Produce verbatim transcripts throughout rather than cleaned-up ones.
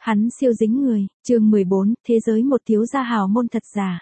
Hắn siêu dính người, chương mười bốn, thế giới một thiếu gia hào môn thật giả.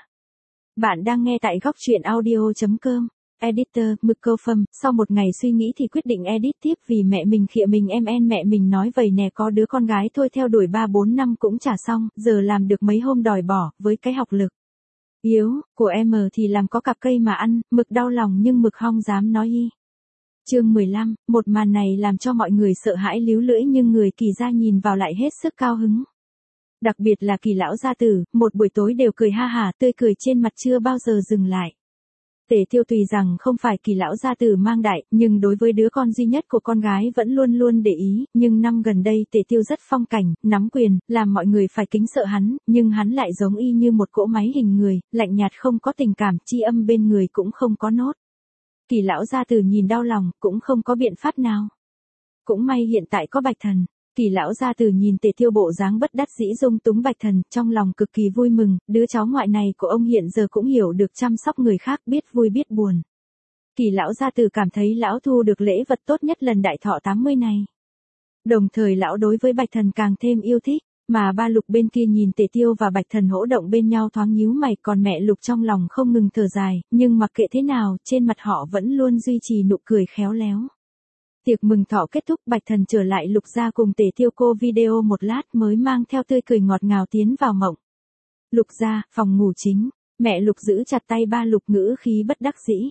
Bạn đang nghe tại góc truyện audio chấm com. Editor, Mực Câu Phâm, sau một ngày suy nghĩ thì quyết định edit tiếp vì mẹ mình khịa mình em en mẹ mình nói vầy nè có đứa con gái thôi theo đuổi ba bốn năm cũng chả xong, giờ làm được mấy hôm đòi bỏ, với cái học lực yếu của em thì làm có cặp cây mà ăn, Mực đau lòng nhưng Mực hong dám nói y. Chương mười lăm, một màn này làm cho mọi người sợ hãi líu lưỡi nhưng người Kỳ gia nhìn vào lại hết sức cao hứng. Đặc biệt là Kỳ lão gia tử, một buổi tối đều cười ha hả, tươi cười trên mặt chưa bao giờ dừng lại. Tề Tiêu tùy rằng không phải Kỳ lão gia tử mang đại, nhưng đối với đứa con duy nhất của con gái vẫn luôn luôn để ý, nhưng năm gần đây Tề Tiêu rất phong cảnh, nắm quyền, làm mọi người phải kính sợ hắn, nhưng hắn lại giống y như một cỗ máy hình người, lạnh nhạt không có tình cảm, chi âm bên người cũng không có nốt. Kỳ lão gia tử nhìn đau lòng, cũng không có biện pháp nào. Cũng may hiện tại có Bạch Thần. Kỳ lão gia tử nhìn Tề Tiêu bộ dáng bất đắc dĩ dung túng Bạch Thần, trong lòng cực kỳ vui mừng, đứa cháu ngoại này của ông hiện giờ cũng hiểu được chăm sóc người khác, biết vui biết buồn. Kỳ lão gia tử cảm thấy lão thu được lễ vật tốt nhất lần đại thọ tám mươi này. Đồng thời lão đối với Bạch Thần càng thêm yêu thích. Mà ba Lục bên kia nhìn Tề Tiêu và Bạch Thần hỗ động bên nhau thoáng nhíu mày, còn mẹ Lục trong lòng không ngừng thở dài, nhưng mặc kệ thế nào, trên mặt họ vẫn luôn duy trì nụ cười khéo léo. Tiệc mừng thọ kết thúc, Bạch Thần trở lại Lục gia cùng Tề Tiêu cô video một lát mới mang theo tươi cười ngọt ngào tiến vào mộng. Lục gia, phòng ngủ chính, mẹ Lục giữ chặt tay ba Lục ngữ khí bất đắc dĩ.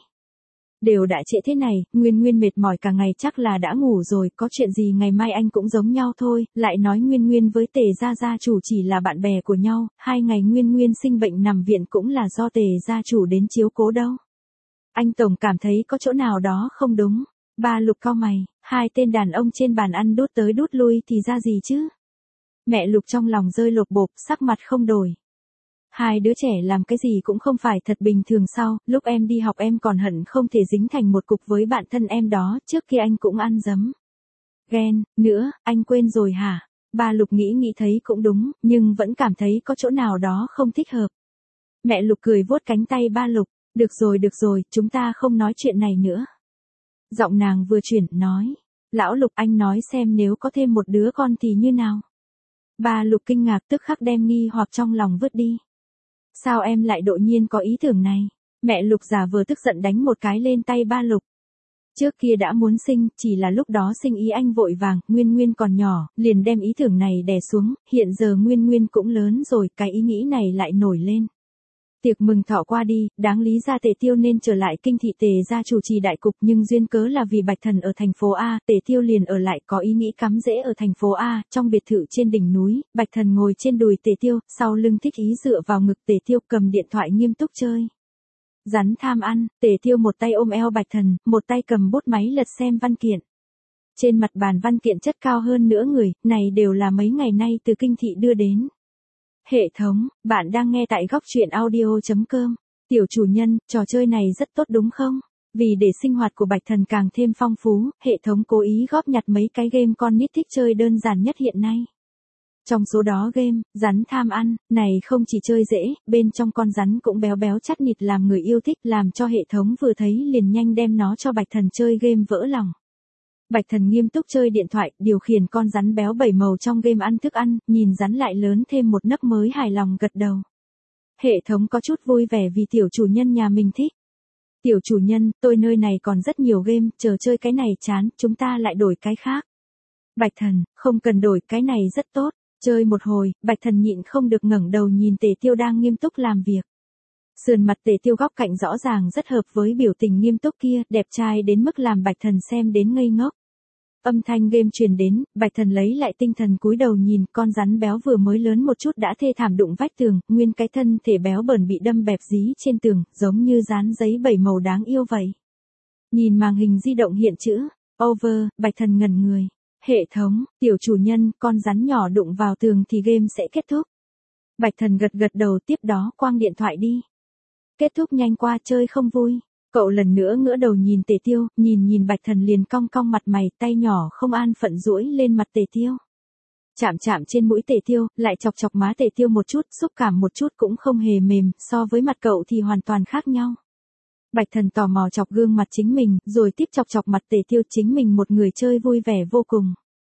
Đều đã trễ thế này, Nguyên Nguyên mệt mỏi cả ngày chắc là đã ngủ rồi, có chuyện gì ngày mai anh cũng giống nhau thôi, lại nói Nguyên Nguyên với Tề gia gia chủ chỉ là bạn bè của nhau, hai ngày Nguyên Nguyên sinh bệnh nằm viện cũng là do Tề gia chủ đến chiếu cố đâu. Anh tổng cảm thấy có chỗ nào đó không đúng. Ba Lục cau mày, hai tên đàn ông trên bàn ăn đút tới đút lui thì ra gì chứ? Mẹ Lục trong lòng rơi lột bột, sắc mặt không đổi. Hai đứa trẻ làm cái gì cũng không phải thật bình thường sao, lúc em đi học em còn hận không thể dính thành một cục với bạn thân em đó, trước kia anh cũng ăn dấm. Ghen, nữa, anh quên rồi hả? Ba Lục nghĩ nghĩ thấy cũng đúng, nhưng vẫn cảm thấy có chỗ nào đó không thích hợp. Mẹ Lục cười vuốt cánh tay ba Lục, được rồi được rồi, chúng ta không nói chuyện này nữa. Giọng nàng vừa chuyển, nói, lão Lục anh nói xem nếu có thêm một đứa con thì như nào? Ba Lục kinh ngạc tức khắc đem nghi hoặc trong lòng vứt đi. Sao em lại đột nhiên có ý tưởng này? Mẹ Lục giả vờ tức giận đánh một cái lên tay ba Lục. Trước kia đã muốn sinh, chỉ là lúc đó sinh ý anh vội vàng, Nguyên Nguyên còn nhỏ, liền đem ý tưởng này đè xuống, hiện giờ Nguyên Nguyên cũng lớn rồi, cái ý nghĩ này lại nổi lên. Tiệc mừng thọ qua đi, đáng lý ra Tề Tiêu nên trở lại kinh thị Tề gia chủ trì đại cục nhưng duyên cớ là vì Bạch Thần ở thành phố A, Tề Tiêu liền ở lại có ý nghĩ cắm rễ ở thành phố A, trong biệt thự trên đỉnh núi, Bạch Thần ngồi trên đùi Tề Tiêu, sau lưng thích ý dựa vào ngực Tề Tiêu cầm điện thoại nghiêm túc chơi. Rắn tham ăn, Tề Tiêu một tay ôm eo Bạch Thần, một tay cầm bút máy lật xem văn kiện. Trên mặt bàn văn kiện chất cao hơn nữa người, này đều là mấy ngày nay từ kinh thị đưa đến. Hệ thống, bạn đang nghe tại góc truyện audio chấm com. Tiểu chủ nhân, trò chơi này rất tốt đúng không? Vì để sinh hoạt của Bạch Thần càng thêm phong phú, hệ thống cố ý góp nhặt mấy cái game con nít thích chơi đơn giản nhất hiện nay. Trong số đó game, rắn tham ăn, này không chỉ chơi dễ, bên trong con rắn cũng béo béo chắt nịt làm người yêu thích làm cho hệ thống vừa thấy liền nhanh đem nó cho Bạch Thần chơi game vỡ lòng. Bạch Thần nghiêm túc chơi điện thoại, điều khiển con rắn béo bảy màu trong game ăn thức ăn, nhìn rắn lại lớn thêm một nấc mới hài lòng gật đầu. Hệ thống có chút vui vẻ vì tiểu chủ nhân nhà mình thích. Tiểu chủ nhân, tôi nơi này còn rất nhiều game, chờ chơi cái này chán, chúng ta lại đổi cái khác. Bạch Thần, không cần đổi, cái này rất tốt. Chơi một hồi, Bạch Thần nhịn không được ngẩng đầu nhìn Tề Tiêu đang nghiêm túc làm việc. Sườn mặt Tề Tiêu góc cạnh rõ ràng rất hợp với biểu tình nghiêm túc kia, đẹp trai đến mức làm Bạch Thần xem đến ngây ngốc. Âm thanh game truyền đến, Bạch Thần lấy lại tinh thần cúi đầu nhìn, con rắn béo vừa mới lớn một chút đã thê thảm đụng vách tường, nguyên cái thân thể béo bẩn bị đâm bẹp dí trên tường, giống như dán giấy bảy màu đáng yêu vậy. Nhìn màn hình di động hiện chữ over, Bạch Thần ngẩn người. Hệ thống, tiểu chủ nhân, con rắn nhỏ đụng vào tường thì game sẽ kết thúc. Bạch Thần gật gật đầu, tiếp đó quăng điện thoại đi. Kết thúc nhanh qua, chơi không vui. Cậu lần nữa ngửa đầu nhìn Tề Tiêu, nhìn nhìn Bạch Thần liền cong cong mặt mày, tay nhỏ không an phận duỗi lên mặt Tề Tiêu. Chạm chạm trên mũi Tề Tiêu, lại chọc chọc má Tề Tiêu một chút, xúc cảm một chút cũng không hề mềm, so với mặt cậu thì hoàn toàn khác nhau. Bạch Thần tò mò chọc gương mặt chính mình, rồi tiếp chọc chọc mặt Tề Tiêu, chính mình một người chơi vui vẻ vô cùng.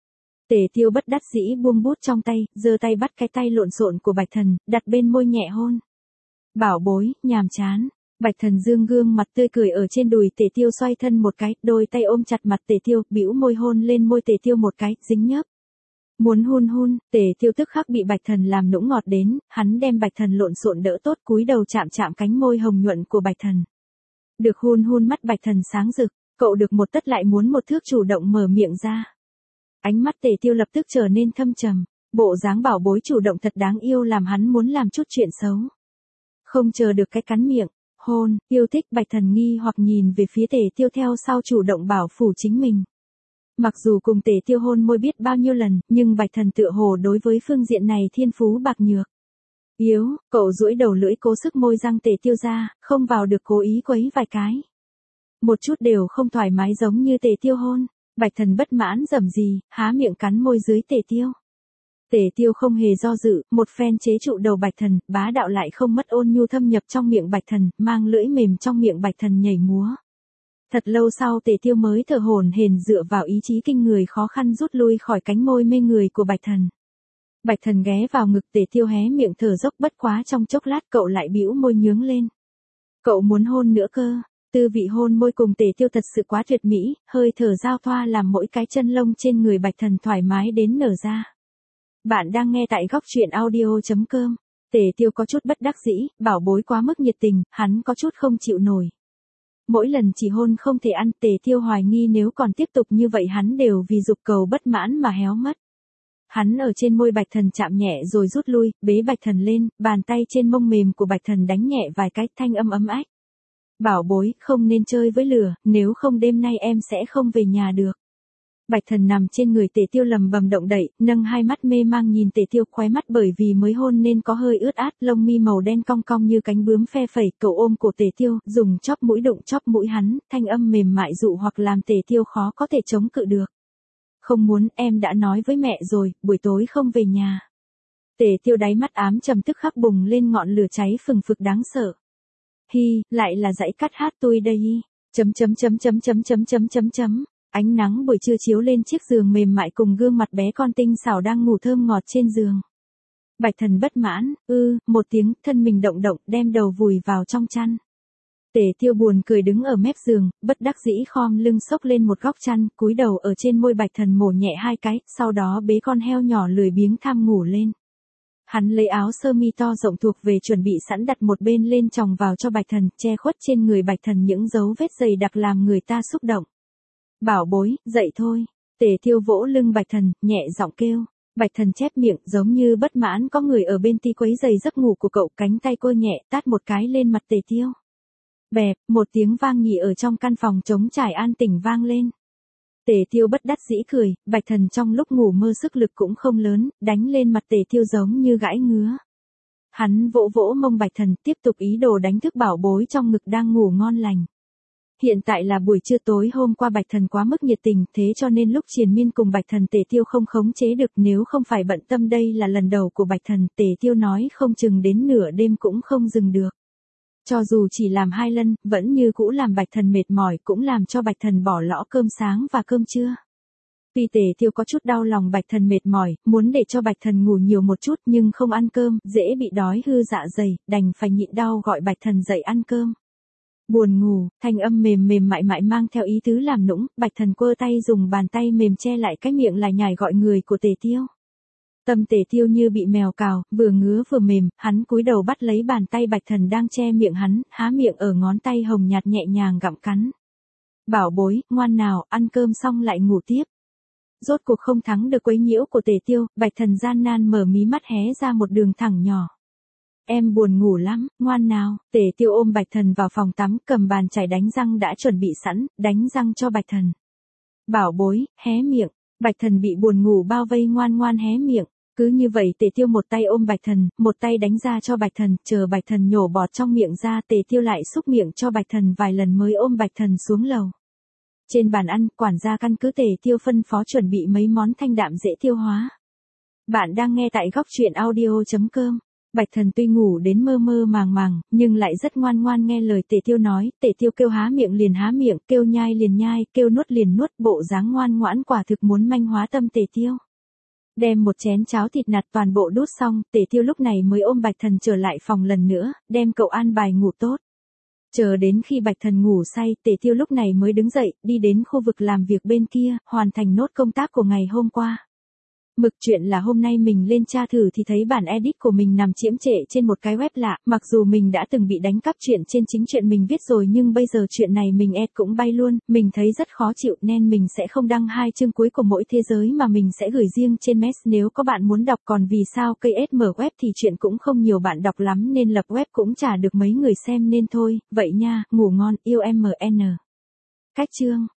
Tề Tiêu bất đắc dĩ buông bút trong tay, giơ tay bắt cái tay lộn xộn của Bạch Thần, đặt bên môi nhẹ hôn. Bảo bối, nhàm chán. Bạch Thần dương gương mặt tươi cười ở trên đùi Tề Tiêu, xoay thân một cái, đôi tay ôm chặt mặt Tề Tiêu, bĩu môi hôn lên môi Tề Tiêu một cái, dính nhớp. Muốn hun hun, Tề Tiêu tức khắc bị Bạch Thần làm nũng ngọt đến, hắn đem Bạch Thần lộn xộn đỡ tốt, cúi đầu chạm chạm cánh môi hồng nhuận của Bạch Thần. Được hun hun mắt Bạch Thần sáng rực, cậu được một tất lại muốn một thước, chủ động mở miệng ra. Ánh mắt Tề Tiêu lập tức trở nên thâm trầm, bộ dáng bảo bối chủ động thật đáng yêu làm hắn muốn làm chút chuyện xấu. Không chờ được cái cắn miệng, hôn, yêu thích. Bạch Thần nghi hoặc nhìn về phía Tề Tiêu theo sau chủ động bảo phủ chính mình. Mặc dù cùng Tề Tiêu hôn môi biết bao nhiêu lần, nhưng Bạch Thần tựa hồ đối với phương diện này thiên phú bạc nhược. Yếu, cậu duỗi đầu lưỡi cố sức môi răng Tề Tiêu ra, không vào được cố ý quấy vài cái. Một chút đều không thoải mái giống như Tề Tiêu hôn. Bạch Thần bất mãn rầm rì, há miệng cắn môi dưới Tề Tiêu. Tề Tiêu không hề do dự, một phen chế trụ đầu Bạch Thần, bá đạo lại không mất ôn nhu thâm nhập trong miệng Bạch Thần, mang lưỡi mềm trong miệng Bạch Thần nhảy múa. Thật lâu sau Tề Tiêu mới thở hổn hển dựa vào ý chí kinh người khó khăn rút lui khỏi cánh môi mê người của Bạch Thần. Bạch Thần ghé vào ngực Tề Tiêu hé miệng thở dốc, bất quá trong chốc lát cậu lại bĩu môi nhướng lên. Cậu muốn hôn nữa cơ. Tư vị hôn môi cùng Tề Tiêu thật sự quá tuyệt mỹ, hơi thở giao thoa làm mỗi cái chân lông trên người Bạch Thần thoải mái đến nở ra. Bạn đang nghe tại góc truyện audio chấm com. Tề Tiêu có chút bất đắc dĩ, bảo bối quá mức nhiệt tình, hắn có chút không chịu nổi. Mỗi lần chỉ hôn không thể ăn, Tề Tiêu hoài nghi nếu còn tiếp tục như vậy hắn đều vì dục cầu bất mãn mà héo mất. Hắn ở trên môi Bạch Thần chạm nhẹ rồi rút lui, bế Bạch Thần lên, bàn tay trên mông mềm của Bạch Thần đánh nhẹ vài cái, thanh âm ấm ách. Bảo bối, không nên chơi với lửa, nếu không đêm nay em sẽ không về nhà được. Bạch Thần nằm trên người Tề Tiêu lầm bầm động đậy, nâng hai mắt mê mang nhìn Tề Tiêu, khóe mắt bởi vì mới hôn nên có hơi ướt át, lông mi màu đen cong cong như cánh bướm phe phẩy, cậu ôm cổ Tề Tiêu, dùng chóp mũi đụng chóp mũi hắn, thanh âm mềm mại dụ hoặc làm Tề Tiêu khó có thể chống cự được. Không muốn, em đã nói với mẹ rồi, buổi tối không về nhà. Tề Tiêu đáy mắt ám trầm tức khắc bùng lên ngọn lửa cháy phừng phực đáng sợ. Hi, lại là dãy cắt hát tôi đây. Chấm chấm chấm chấm chấm chấm chấm chấm chấm. Ánh nắng buổi trưa chiếu lên chiếc giường mềm mại cùng gương mặt bé con tinh xảo đang ngủ thơm ngọt trên giường. Bạch Thần bất mãn, ư, một tiếng, thân mình động động, đem đầu vùi vào trong chăn. Tề Tiêu buồn cười đứng ở mép giường, bất đắc dĩ khom lưng xốc lên một góc chăn, cúi đầu ở trên môi Bạch Thần mổ nhẹ hai cái, sau đó bế con heo nhỏ lười biếng tham ngủ lên. Hắn lấy áo sơ mi to rộng thuộc về chuẩn bị sẵn đặt một bên lên chồng vào cho Bạch Thần, che khuất trên người Bạch Thần những dấu vết dày đặc làm người ta xúc động. Bảo bối, dậy thôi. Tề Tiêu vỗ lưng Bạch Thần, nhẹ giọng kêu. Bạch Thần chép miệng, giống như bất mãn có người ở bên ti quấy giày giấc ngủ của cậu, cánh tay cô nhẹ tát một cái lên mặt Tề Tiêu. Bẹp, một tiếng vang nhị ở trong căn phòng trống trải an tĩnh vang lên. Tề Tiêu bất đắc dĩ cười, Bạch Thần trong lúc ngủ mơ sức lực cũng không lớn, đánh lên mặt Tề Tiêu giống như gãi ngứa. Hắn vỗ vỗ mông Bạch Thần, tiếp tục ý đồ đánh thức bảo bối trong ngực đang ngủ ngon lành. Hiện tại là buổi trưa, tối hôm qua Bạch Thần quá mức nhiệt tình, thế cho nên lúc triền miên cùng Bạch Thần Tề Tiêu không khống chế được, nếu không phải bận tâm đây là lần đầu của Bạch Thần, Tề Tiêu nói không chừng đến nửa đêm cũng không dừng được. Cho dù chỉ làm hai lần, vẫn như cũ làm Bạch Thần mệt mỏi, cũng làm cho Bạch Thần bỏ lỡ cơm sáng và cơm trưa. Tuy Tề Tiêu có chút đau lòng Bạch Thần mệt mỏi, muốn để cho Bạch Thần ngủ nhiều một chút nhưng không ăn cơm, dễ bị đói hư dạ dày, đành phải nhịn đau gọi Bạch Thần dậy ăn cơm. Buồn ngủ, thanh âm mềm mềm mại mại mang theo ý tứ làm nũng, Bạch Thần quơ tay dùng bàn tay mềm che lại cái miệng lại nhải gọi người của Tề Tiêu. Tâm Tề Tiêu như bị mèo cào, vừa ngứa vừa mềm, hắn cúi đầu bắt lấy bàn tay Bạch Thần đang che miệng hắn, há miệng ở ngón tay hồng nhạt nhẹ nhàng gặm cắn. Bảo bối, ngoan nào, ăn cơm xong lại ngủ tiếp. Rốt cuộc không thắng được quấy nhiễu của Tề Tiêu, Bạch Thần gian nan mở mí mắt hé ra một đường thẳng nhỏ. Em buồn ngủ lắm, ngoan nào. Tề Tiêu ôm Bạch Thần vào phòng tắm, cầm bàn chải đánh răng đã chuẩn bị sẵn, đánh răng cho Bạch Thần. Bảo bối, hé miệng. Bạch Thần bị buồn ngủ bao vây ngoan ngoan hé miệng. Cứ như vậy Tề Tiêu một tay ôm Bạch Thần, một tay đánh ra cho Bạch Thần, chờ Bạch Thần nhổ bọt trong miệng ra, Tề Tiêu lại xúc miệng cho Bạch Thần vài lần mới ôm Bạch Thần xuống lầu. Trên bàn ăn, quản gia căn cứ Tề Tiêu phân phó chuẩn bị mấy món thanh đạm dễ tiêu hóa. Bạn đang nghe tại góc truyện audio chấm com. Bạch Thần tuy ngủ đến mơ mơ màng màng, nhưng lại rất ngoan ngoan nghe lời Tề Tiêu nói, Tề Tiêu kêu há miệng liền há miệng, kêu nhai liền nhai, kêu nuốt liền nuốt, bộ dáng ngoan ngoãn quả thực muốn manh hóa tâm Tề Tiêu. Đem một chén cháo thịt nạc toàn bộ đút xong, Tề Tiêu lúc này mới ôm Bạch Thần trở lại phòng lần nữa, đem cậu an bài ngủ tốt. Chờ đến khi Bạch Thần ngủ say, Tề Tiêu lúc này mới đứng dậy, đi đến khu vực làm việc bên kia, hoàn thành nốt công tác của ngày hôm qua. Mực chuyện là hôm nay mình lên tra thử thì thấy bản edit của mình nằm chiếm trệ trên một cái web lạ, mặc dù mình đã từng bị đánh cắp chuyện trên chính chuyện mình viết rồi nhưng bây giờ chuyện này mình ed cũng bay luôn, mình thấy rất khó chịu nên mình sẽ không đăng hai chương cuối của mỗi thế giới mà mình sẽ gửi riêng trên Mes nếu có bạn muốn đọc, còn vì sao cây ét mở web thì chuyện cũng không nhiều bạn đọc lắm nên lập web cũng chả được mấy người xem nên thôi, vậy nha, ngủ ngon, yêu em en. Cách chương